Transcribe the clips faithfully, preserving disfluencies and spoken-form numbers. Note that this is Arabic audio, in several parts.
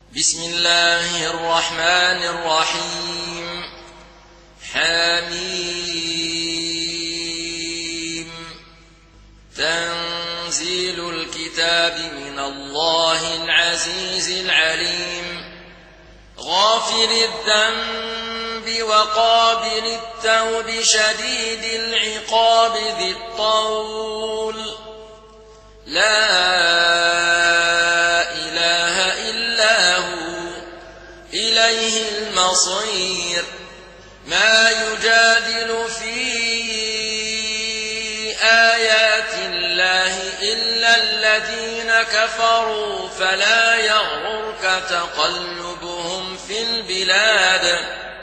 بسم الله الرحمن الرحيم. حميم. تنزيل الكتاب من الله العزيز العليم. غافر الذنب وقابل التوب شديد العقاب ذي الطول. لا إله إلا هو إليه المصير. ما يجادل في آيات الله إلا الذين كفروا فلا يغررك تقلبهم في البلاد.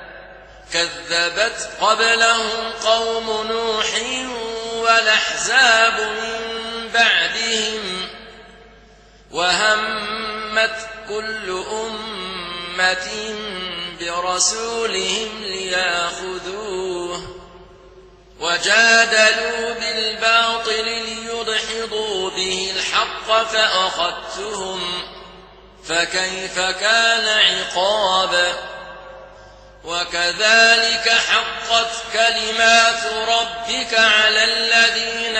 كذبت قبلهم قوم نوح والأحزاب من بعدهم وهمت كل أمة برسولهم ليأخذوه وجادلوا بالباطل ليدحضوا به الحق فأخذتهم فكيف كان عقاب. وكذلك حقت كلمات ربك على الذين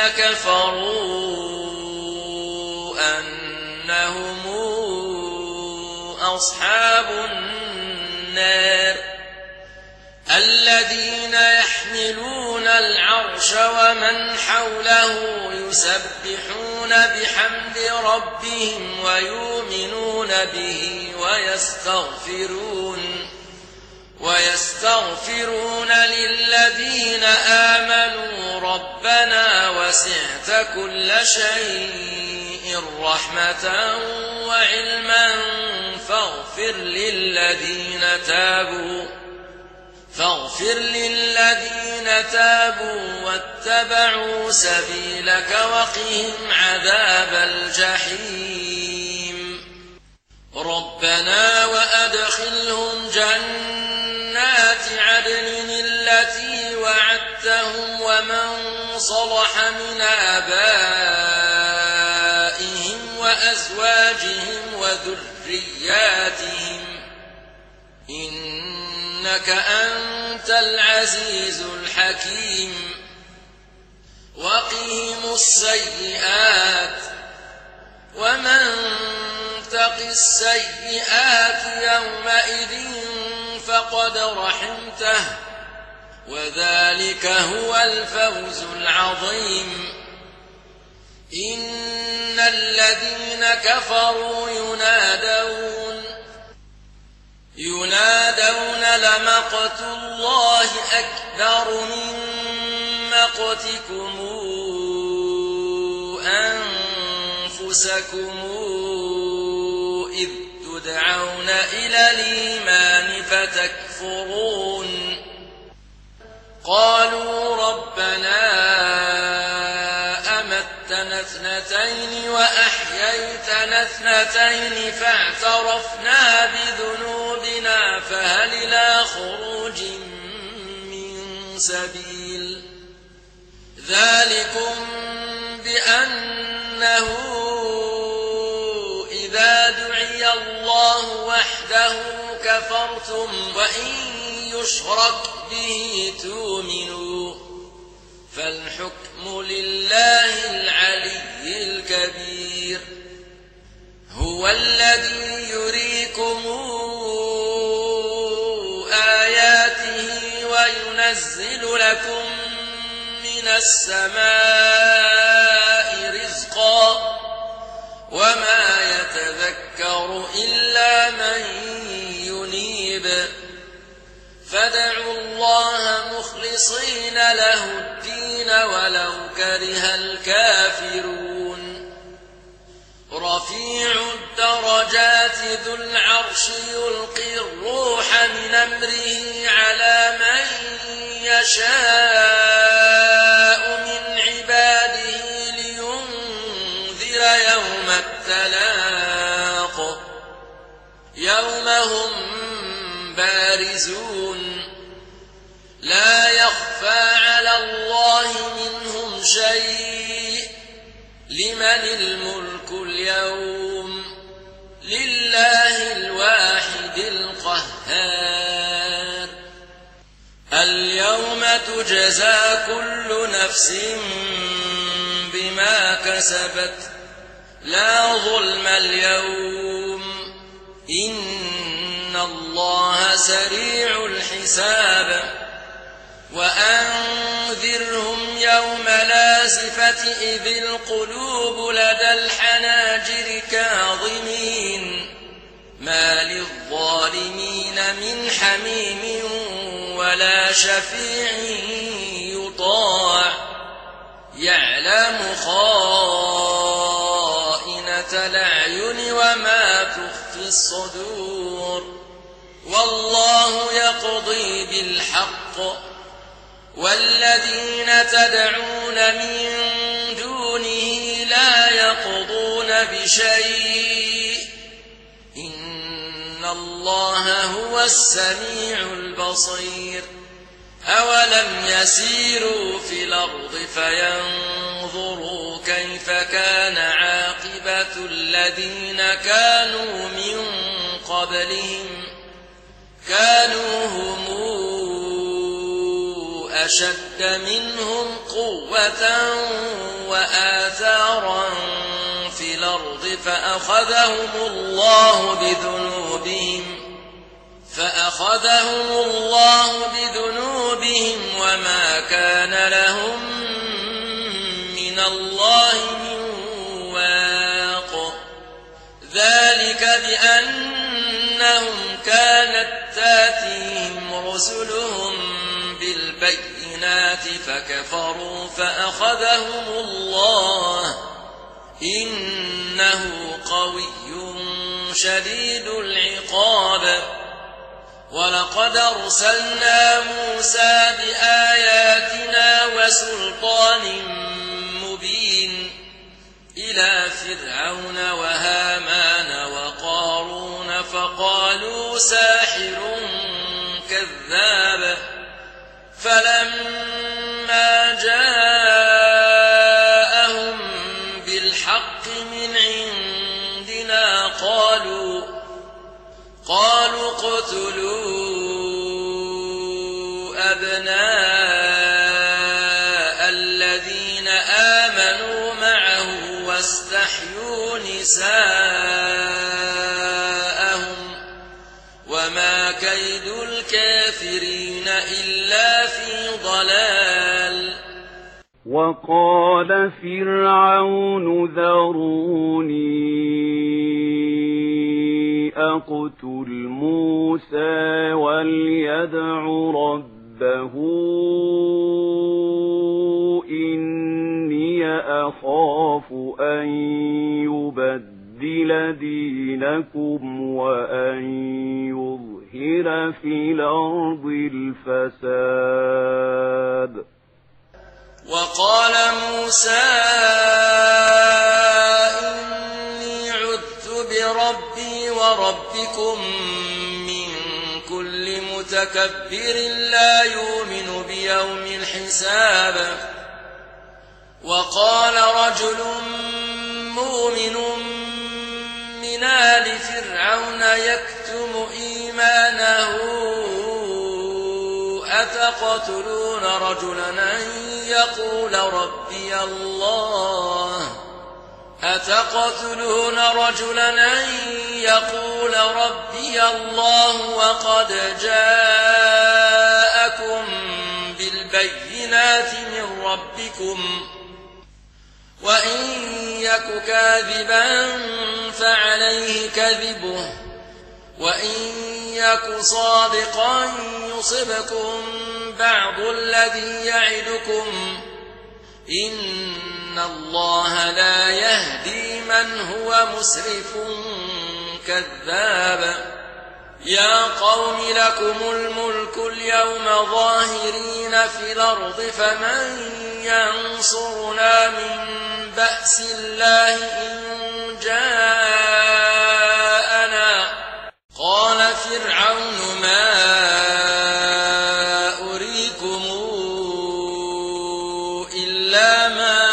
كفروا أنهم أصحاب النار. الذين يحملون العرش ومن حوله يسبحون بحمد ربهم ويؤمنون به ويستغفرون ويستغفرون للذين آمنوا ربنا وسعت كل شيء رحمة وعلما فاغفر للذين تابوا فاغفر للذين تابوا واتبعوا سبيلك وقهم عذاب الجحيم. ربنا وأدخلهم جنات عدن التي وعدتهم ومن صلح من آبائهم وأزواجهم وذرياتهم إنك أنت العزيز الحكيم. وقهم السيئات ومن تق السيئات يومئذ فقد رحمته وذلك هو الفوز العظيم. إن الذين كفروا ينادون ينادون لمقت الله أكبر من مقتكم أنفسكم إذ تدعون إلى الإيمان فتكفرون. قالوا ربنا أمتنا اثنتين وأحييتنا اثنتين فاعترفنا بذنوبنا فهل إلى خروج من سبيل. ذلكم بأنه إذا دعي الله وحده كفرتم وإن يشرك به تؤمنوا فالحكم لله العلي الكبير. هو الذي يريكم آياته وينزل لكم من السماء رزقا وما يتذكر إلا من ينيب. فادعوا الله مخلصين له الدين ولو كره الكافرون. رفيع الدرجات ذو العرش يلقي الروح من أمره على من يشاء من عباده لينذر يوم التلاق يوم هم بارزون لا يخفى على الله منهم شيء. لمن الملك اليوم لله الواحد تجزى كل نفس بما كسبت لا ظلم اليوم إن الله سريع الحساب وأنذرهم يوم لازفة إذ القلوب لدى الحناجر كاظمين ما للظالمين من حميم ولا شفيع يطاع يعلم خائنة الأعين وما تخفي الصدور والله يقضي بالحق والذين تدعون من دونه لا يقضون بشيء إن الله هو السميع البصير أولم يسيروا في الأرض فينظروا كيف كان عاقبة الذين كانوا من قبلهم كانوا هم أشد منهم قوة وآثارا في الأرض فأخذهم الله بذنوبهم فأخذهم الله بذنوبهم وما كان لهم من الله من واق ذلك بأنهم كانت تاتيهم رسلهم بالبينات فكفروا فأخذهم الله إنه قوي شديد العقاب ولقد أرسلنا موسى بآياتنا وسلطان مبين إلى فرعون وهامان وقارون فقالوا ساحر كذاب فلما جاءهم بالحق من عندنا قالوا قالوا اقتلوا أبناء الذين آمنوا معه واستحيوا نساءهم وما كيد الكافرين إلا في ضلال وقال فرعون ذروني أقتل موسى وليدع ربه إني أخاف أن يبدل دينكم وأن يظهر في الأرض الفساد وقال موسى إني عذت بربي وربكم من كل متكبر لا يؤمن بيوم الحساب وقال رجل مؤمن من آل فرعون يكتم إيمانه أتقتلون رجلا أن يقول ربي الله أتقتلون رجلا أن يقول ربي الله وقد جاءكم بالبينات من ربكم وإن يك كاذبا فعليه كذبه وإن يك صادقا يصبكم بعض الذي يعدكم إن الله لا يهدي من هو مسرف كذاب يا قوم لكم الملك اليوم ظاهرين في الأرض فمن ينصرنا من بأس الله إن جاءنا قال فرعون ما أريكم إلا ما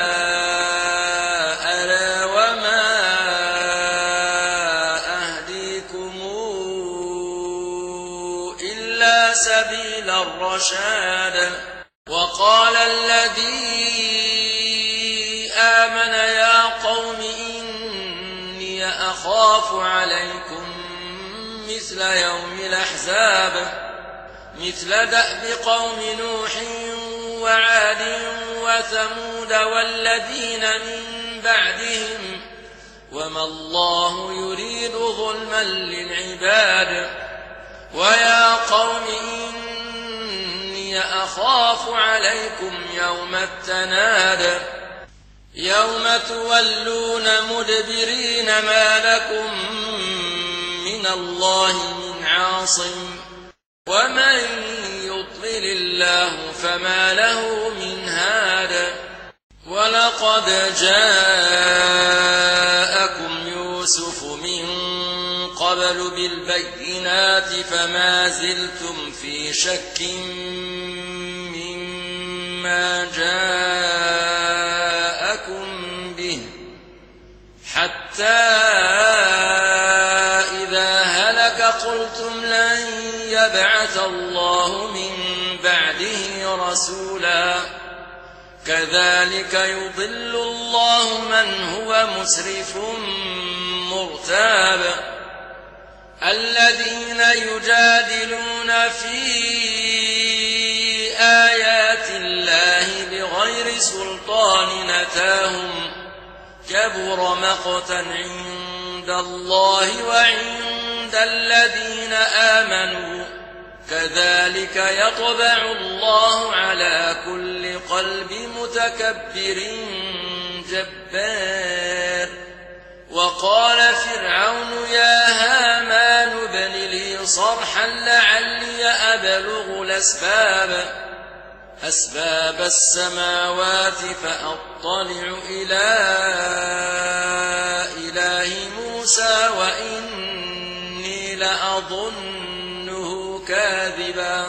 أرى وما أهديكم إلا سبيل الرشاد وقال الذي آمن يا قوم إني أخاف عليكم مثل يوم الأحزاب مثل دأب قوم نوح وعاد وثمود والذين من بعدهم وما الله يريد ظلما للعباد ويا قوم إني أخاف عليكم يوم التناد يوم تولون مدبرين ما لكم من الله من عاصم ومن يضلل الله فما له من هاد ولقد جاءكم يوسف من قبل بالبينات فما زلتم في شك مما جاءكم به حتى إذا هلك قلتم لن يبعث الله من بعده رسولا كذلك يضل الله من هو مسرف مرتاب الذين يجادلون في آيات الله بغير سلطان أتاهم كبر مقتا عند الله وعند الذين آمنوا كذلك يطبع الله على كل قلب متكبر جبار وقال فرعون يا هامان ابن لي صرحا لعلي أبلغ الأسباب أسباب السماوات فأطلع إلى إله موسى وإني لأظنه كاذبا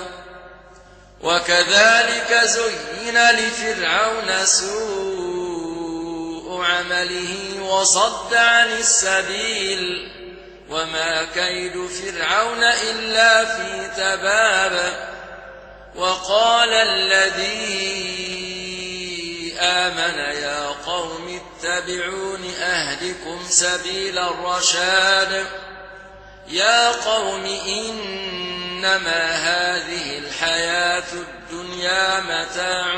وكذلك زين لفرعون سوء عمله وصد عن السبيل وما كيد فرعون إلا في تباب وقال الذي آمن يا قوم اتبعون أهدكم سبيل الرشاد يا قوم إنما هذه الحياة الدنيا متاع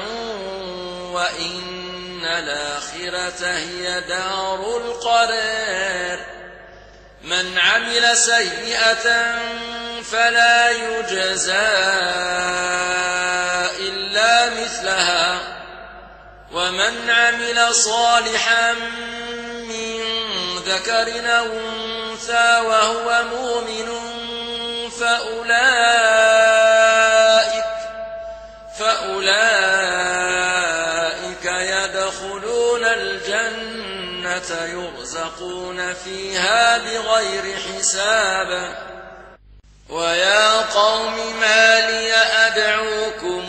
وإن الآخرة هي دار القرار من عمل سيئة فلا يجزى إلا مثلها ومن عمل صالحا من ذكر أو أنثى وهو مؤمن فأولئك فأولئك يدخلون الجنة يرزقون فيها بغير حساب ويا قوم ما لي أدعوكم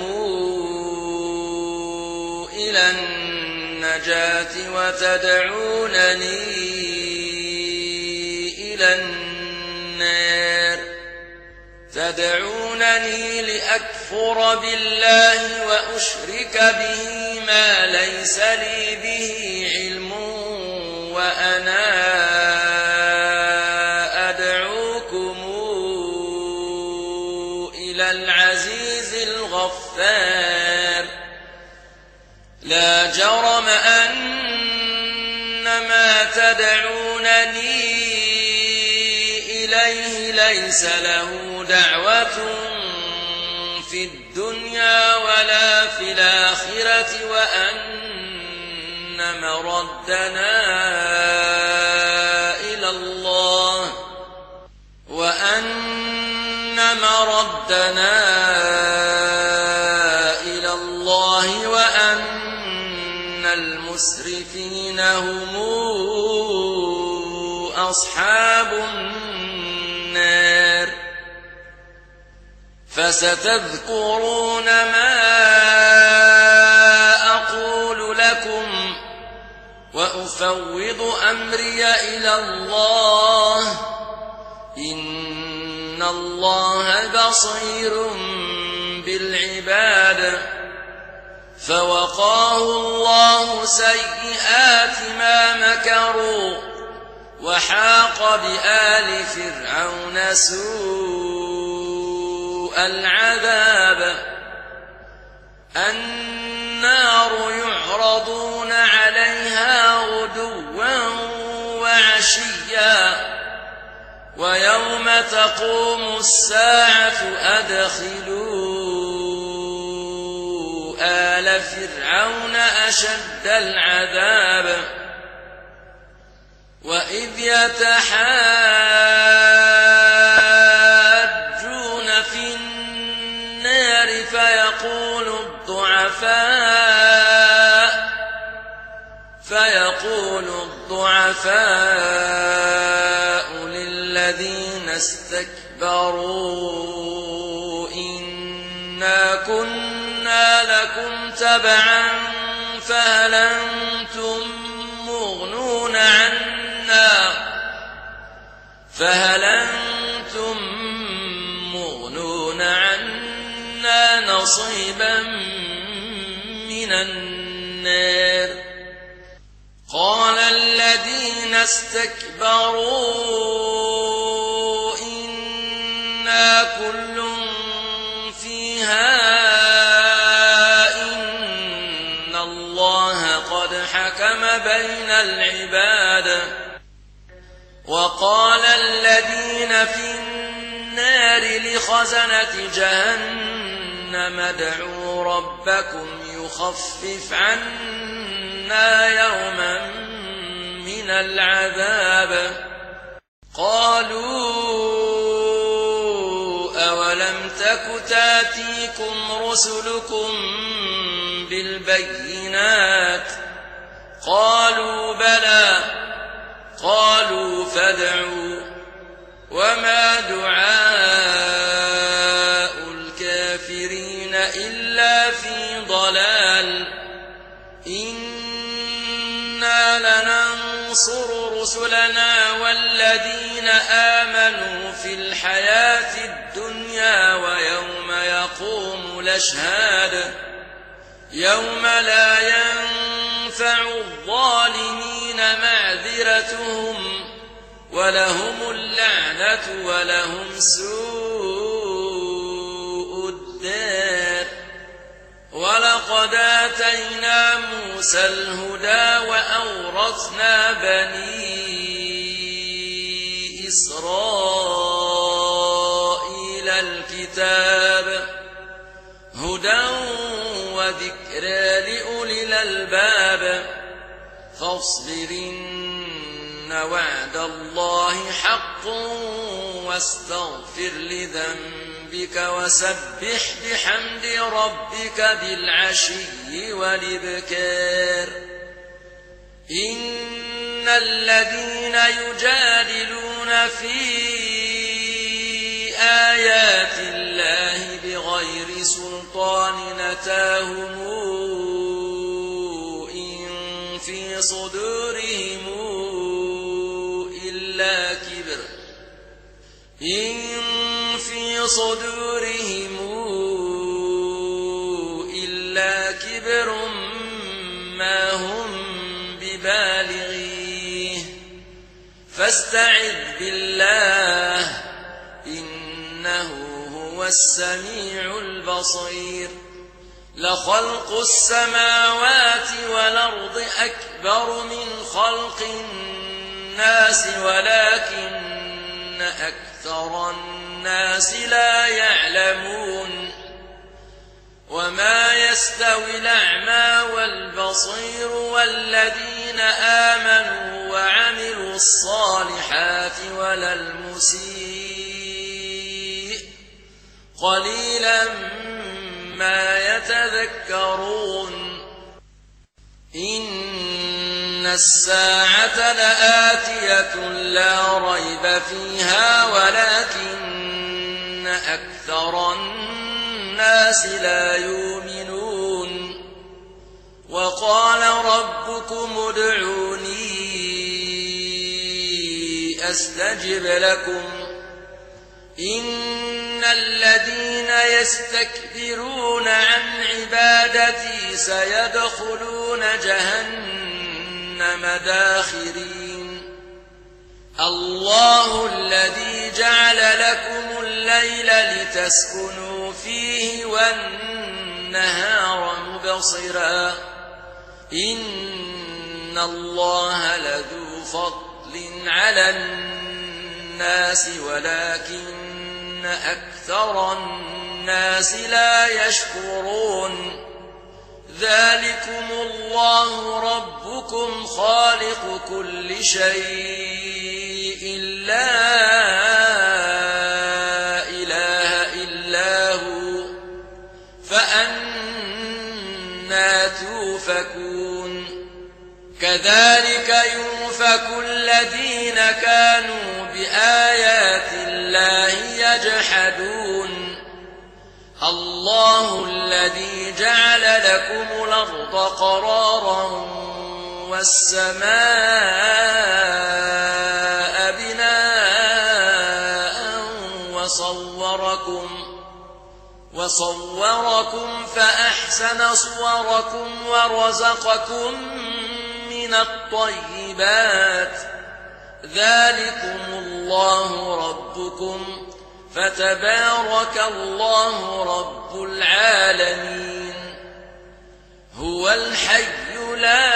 إلى النجاة وتدعونني إلى النار تدعونني لأكفر بالله وأشرك به ما ليس لي به علم وأنا أدعوكم إلى العزيز الغفار لا جرم أن ما تدعونني إليه ليس له دعوة في الدنيا ولا في الآخرة وأن مردنا إلى الله وأن مردنا إلى الله وأن المسرفين هم أصحاب النار فستذكرون ما أقول لكم وأفوض أمري إلى الله إن إن الله بصير بالعباد فوقاه الله سيئات ما مكروا وحاق بآل فرعون سوء العذاب النار يعرضون عليها غدوا وعشيا ويوم تقوم الساعة أدخلوا آل فرعون أشد العذاب وإذ يتحاجون في النار فيقول الضعفاء فيقول الضعفاء للذين استكبروا إنا كنا لكم تبعا فهل أنتم مغنون عنا فهل أنتم مغنون عنا نصيبا من النار قال الذين استكبروا إنا كل فيها إن الله قد حكم بين العباد وقال الذين في النار لخزنة جهنم ادعوا ربكم يخفف عنا يوما من العذاب قالوا أولم تك تاتيكم رسلكم بالبينات قالوا بلى قالوا فادعوا وما دعاء الكافرين إلا في ضلال إنا لننصر رسلنا والذين آمنوا في الحياة الدنيا ويوم يقوم الأشهاد يوم لا ينفع الظالمين معذرتهم ولهم اللعنة ولهم سوء الدار ولقد آتينا موسى الهدى وأورثنا بني إسرائيل الكتاب هدى وذكرى لأولي الألباب فاصبر إن وعد الله حق واستغفر لذنبك وسبح بحمد ربك بالعشي والإبكار إن الذين يجادلون في آيات الله بغير سلطان أتاهم إن في صدورهم إلا كبر إن في صدورهم إلا كبر ما هم ببالغيه فاستعذ بالله إنه هو السميع البصير لخلق السماوات والأرض أكبر من خلق الناس ولكن أكثر الناس لا يعلمون وما يستوي الأعمى والبصير والذين آمنوا وعملوا الصالحات ولا المسيء قليلا ما يتذكرون إن الساعة لآتية لا ريب فيها ولكن أكثر الناس لا يؤمنون وقال ربكم ادعوني أستجب لكم إن الذين يستكبرون عن عبادتي سيدخلون جهنم داخرين الله الذي جعل لكم الليل لتسكنوا فيه والنهار مبصرا إن الله لذو فضل على الناس ولكن أكثر الناس لا يشكرون ذلكم الله ربكم خالق كل شيء لا إله إلا هو فأنى توفكون كذلك يؤفك الذين كانوا بآيات الله يجحدون الله الذي جعل لكم الأرض قرارا والسماء بناء وصوركم وصوركم فأحسن صوركم ورزقكم من الطيبات ذلكم الله ربكم فتبارك الله رب العالمين هو الحي لا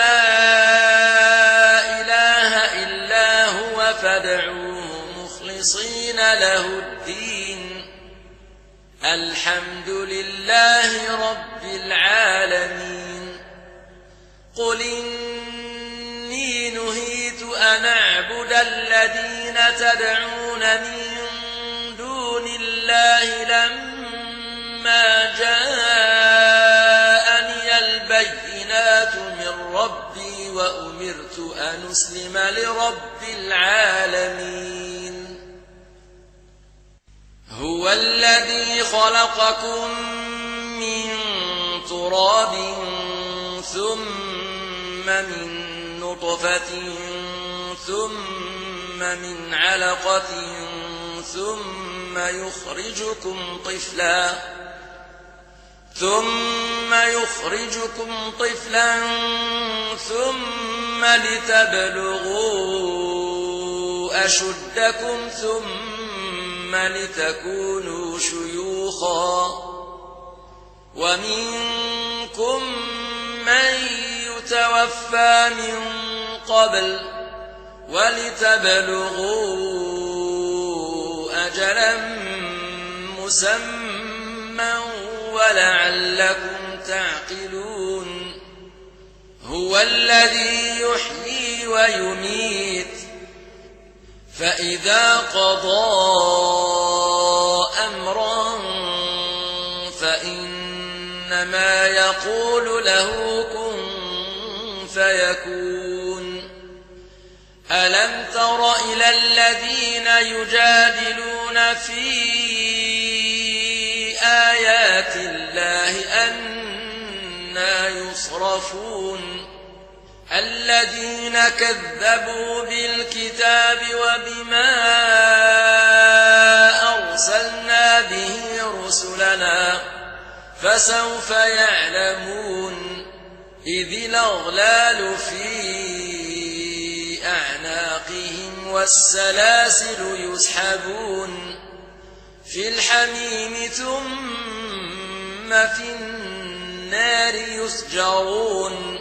إله إلا هو فادعوه مخلصين له الدين الحمد لله رب العالمين قل إني نهيت أن أعبد الذين تدعون من دون الله لما جاءني البينات من ربي وأمرت أن أسلم لرب العالمين هو الذي خلقكم من تراب ثم من نطفة ثم من علقة ثم يخرجكم طفلا ثم يخرجكم طفلا ثم لتبلغوا أشدكم ثم لتكونوا شيوخا ومنكم من يتوفى من قبل ولتبلغوا أجلا مسمى ولعلكم تعقلون هو الذي يحيي ويميت فإذا قضى أمرا فإنما يقول له كن فيكون ألم تر إلى الذين يجادلون في آيات الله أنى يصرفون الذين كذبوا بالكتاب وبما أرسلنا به رسلنا فسوف يعلمون إذ الأغلال في أعناقهم والسلاسل يسحبون في الحميم ثم في النار يسجرون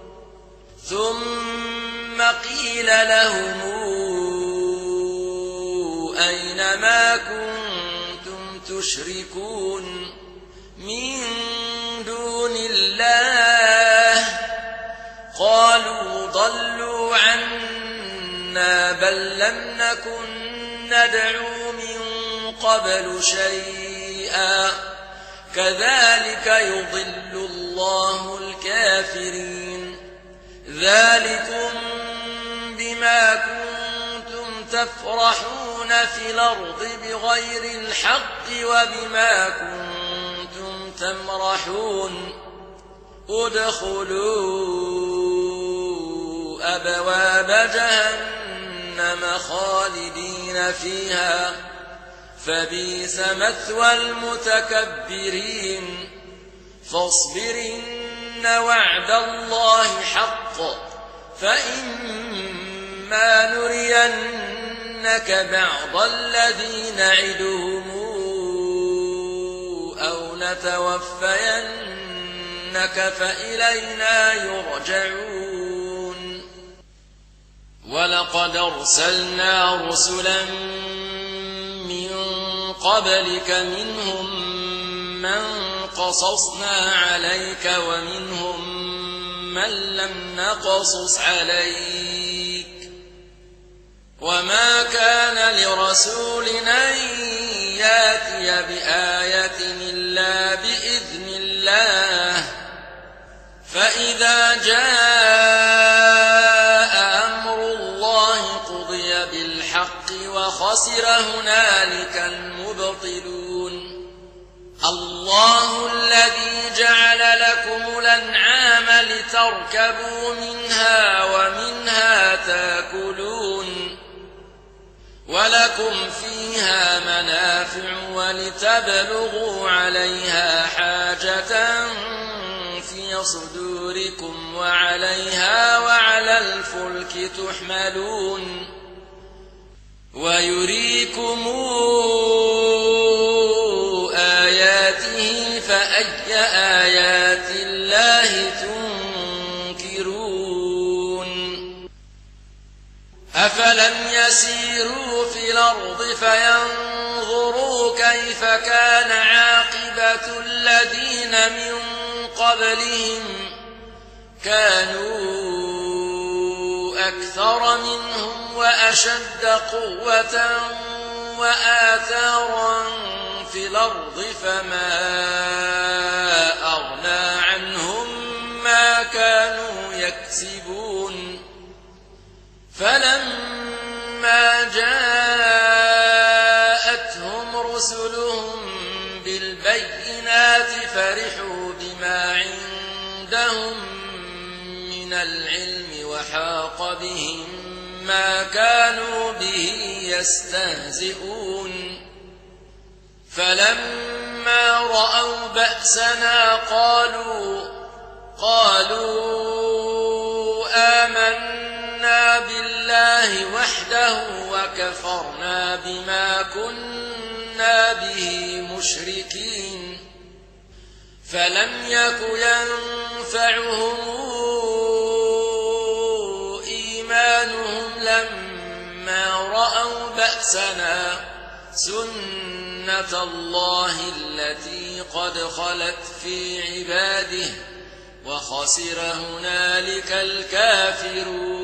ثم قيل لهم أين ما كنتم تشركون من دون الله قالوا ضلوا عنا بل لم نكن ندعو من قبل شيئا كذلك يضل الله الكافرين ذلكم بما كنتم تفرحون في الأرض بغير الحق وبما كنتم تمرحون ادخلوا أبواب جهنم خالدين فيها فبئس مثوى المتكبرين فاصبر إن وعد الله حق فإما نرينك بعض الذي نعدهم أو نتوفينك فإلينا يرجعون ولقد أرسلنا رسلا من قبلك منهم من قصصنا عليك ومنهم من لم نقصص عليك وما كان لرسول أن يأتي بآية إلا بإذن الله فإذا جاء أمر الله قضي بالحق وخسر هنالك المبطلون الله الذي جعل لكم الأنعام لتركبوا منها ومنها تأكلون ولكم فيها منافع ولتبلغوا عليها حاجة في صدوركم وعليها وعلى الفلك تحملون ويريكم آياته فأي آيات الله تنكرون أفلم يسيروا في الأرض فينظروا كيف كان عاقبة الذين من قبلهم كانوا أكثر منهم وأشد قوة وآثارا في الأرض فما أغنى عنهم ما كانوا يكسبون فلما جاءتهم رسلهم بالبينات فرحوا بما عندهم من العلم وحاق بهم ما كانوا به يستهزئون فلما رأوا بأسنا قالوا قالوا آمنا بالله وحده وكفرنا بما كنا به مشركين فلم يك ينفعهم إيمانهم لما رأوا بأسنا سنة الله التي قد خلت في عباده وخسر هنالك الكافرون